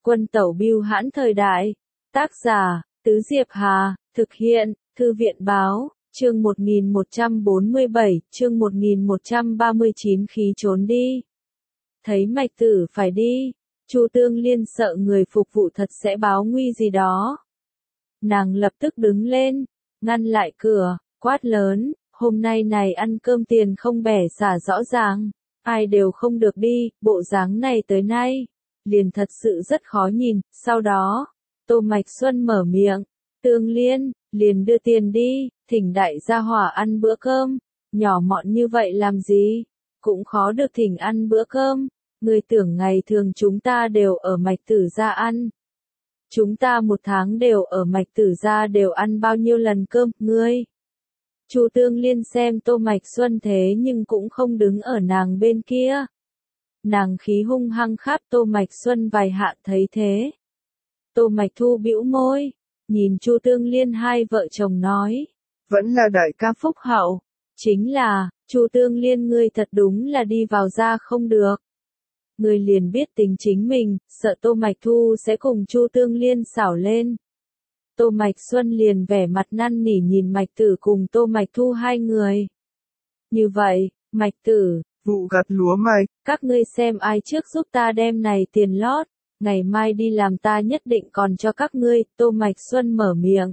Quân tẩu bưu hãn thời đại. Tác giả, Tứ Diệp Hà, thực hiện, Thư viện báo, chương 1147, chương 1139 khí trốn đi. Thấy Mạch Tử phải đi, Chu Tương Liên sợ người phục vụ thật sẽ báo nguy gì đó. Nàng lập tức đứng lên, ngăn lại cửa, quát lớn, hôm nay này ăn cơm tiền không bẻ xả rõ ràng, ai đều không được đi, bộ dáng này tới nay, liền thật sự rất khó nhìn. Sau đó, Tô Mạch Xuân mở miệng, Tương Liên, liền đưa tiền đi, thỉnh đại gia hỏa ăn bữa cơm, nhỏ mọn như vậy làm gì, cũng khó được thỉnh ăn bữa cơm, người tưởng ngày thường chúng ta đều ở Mạch Tử gia ăn. Chúng ta một tháng đều ở Mạch Tử gia đều ăn bao nhiêu lần cơm, ngươi. Chu Tương Liên xem Tô Mạch Xuân thế nhưng cũng không đứng ở nàng bên kia. Nàng khí hung hăng kháp Tô Mạch Xuân vài hạ thấy thế. Tô Mạch Thu bĩu môi, nhìn Chu Tương Liên hai vợ chồng nói. Vẫn là đại ca phúc hậu. Chính là, Chu Tương Liên ngươi thật đúng là đi vào ra không được. Ngươi liền biết tính chính mình, sợ Tô Mạch Thu sẽ cùng Chu Tương Liên xảo lên. Tô Mạch Xuân liền vẻ mặt năn nỉ nhìn Mạch Tử cùng Tô Mạch Thu hai người. Như vậy, Mạch Tử, vụ gặt lúa mạch, các ngươi xem ai trước giúp ta đem này tiền lót, ngày mai đi làm ta nhất định còn cho các ngươi. Tô Mạch Xuân mở miệng.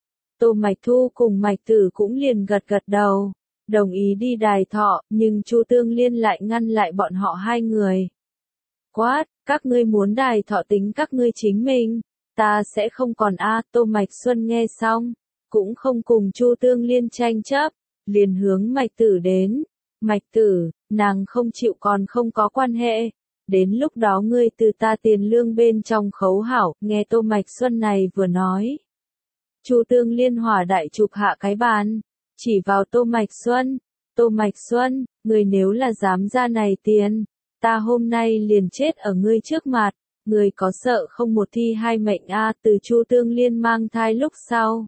Tô Mạch Thu cùng Mạch Tử cũng liền gật gật đầu, đồng ý đi Đài Thọ, nhưng Chu Tương Liên lại ngăn lại bọn họ hai người. Quát, các ngươi muốn Đài Thọ tính các ngươi chính mình, ta sẽ không còn Tô Mạch Xuân nghe xong, cũng không cùng Chu Tương Liên tranh chấp, liền hướng Mạch Tử đến. Mạch Tử, nàng không chịu còn không có quan hệ, đến lúc đó ngươi từ ta tiền lương bên trong khấu hảo. Nghe Tô Mạch Xuân này vừa nói, Chu Tương Liên hỏa đại chụp hạ cái bàn, chỉ vào Tô Mạch Xuân. Tô Mạch Xuân, ngươi nếu là dám ra này tiền, ta hôm nay liền chết ở ngươi trước mặt, ngươi có sợ không một thi hai mệnh từ Chu Tương Liên mang thai lúc sau.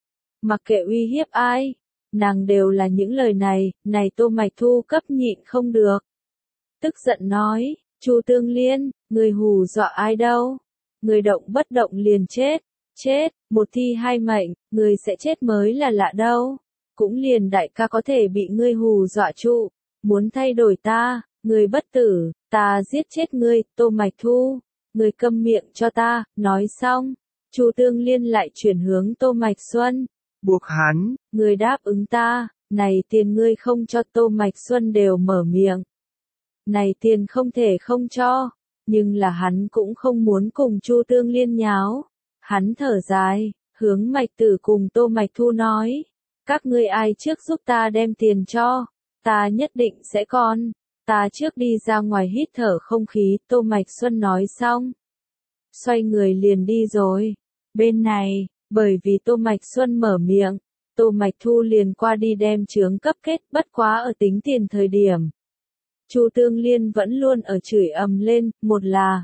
Mặc kệ uy hiếp ai, nàng đều là những lời này Tô Mạch Thu cấp nhịn không được. Tức giận nói, Chu Tương Liên, ngươi hù dọa ai đâu, ngươi động bất động liền chết, một thi hai mệnh, ngươi sẽ chết mới là lạ đâu, cũng liền đại ca có thể bị ngươi hù dọa trụ, muốn thay đổi ta, ngươi bất tử, ta giết chết ngươi. Tô Mạch Thu, ngươi câm miệng cho ta. Nói xong, Chu Tương Liên lại chuyển hướng Tô Mạch Xuân, buộc hắn, ngươi đáp ứng ta, này tiền ngươi không cho. Tô Mạch Xuân đều mở miệng, này tiền không thể không cho, nhưng là hắn cũng không muốn cùng Chu Tương Liên nháo. Hắn thở dài, hướng Mạch Tử cùng Tô Mạch Thu nói, các ngươi ai trước giúp ta đem tiền cho, ta nhất định sẽ còn, ta trước đi ra ngoài hít thở không khí. Tô Mạch Xuân nói xong, xoay người liền đi rồi. Bên này, bởi vì Tô Mạch Xuân mở miệng, Tô Mạch Thu liền qua đi đem chướng cấp kết. Bất quá ở tính tiền thời điểm, Chu Tương Liên vẫn luôn ở chửi ầm lên, một là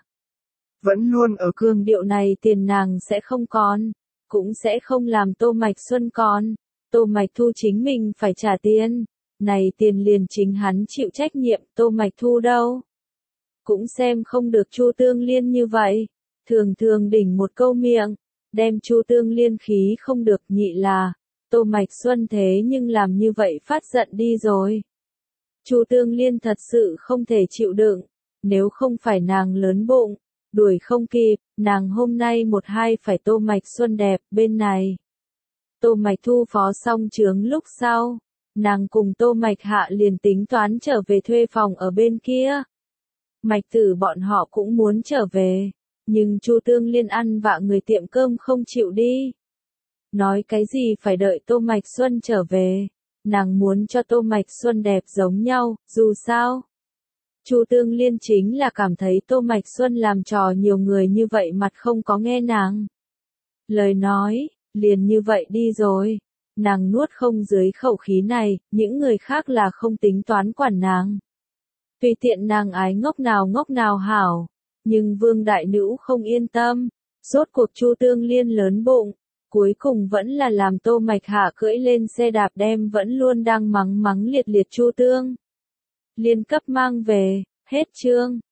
vẫn luôn ở cường điệu này tiền nàng sẽ không còn, cũng sẽ không làm Tô Mạch Xuân còn. Tô Mạch Thu chính mình phải trả tiền, này tiền liền chính hắn chịu trách nhiệm. Tô Mạch Thu đâu cũng xem không được Chu Tương Liên như vậy, thường thường đỉnh một câu miệng, đem Chu Tương Liên khí không được. Nhị là Tô Mạch Xuân thế nhưng làm như vậy phát giận đi rồi. Chu Tương Liên thật sự không thể chịu đựng, nếu không phải nàng lớn bụng, đuổi không kịp, nàng hôm nay một hai phải Tô Mạch Xuân đẹp. Bên này, Tô Mạch Thu phó xong chướng lúc sau, nàng cùng Tô Mạch Hạ liền tính toán trở về thuê phòng ở bên kia. Mạch Tử bọn họ cũng muốn trở về, nhưng Chu Tương Liên ăn vạ người tiệm cơm không chịu đi. Nói cái gì phải đợi Tô Mạch Xuân trở về, nàng muốn cho Tô Mạch Xuân đẹp giống nhau. Dù sao, Chu Tương Liên chính là cảm thấy Tô Mạch Xuân làm trò nhiều người như vậy mặt không có nghe nàng lời nói, liền như vậy đi rồi. Nàng nuốt không dưới khẩu khí này, những người khác là không tính toán quản nàng. Tùy tiện nàng ái ngốc nào hảo, nhưng Vương Đại Nữ không yên tâm, rốt cuộc Chu Tương Liên lớn bụng, cuối cùng vẫn là làm Tô Mạch Hạ cưỡi lên xe đạp đem vẫn luôn đang mắng liệt Chu Tương Liên cấp mang về. Hết chương.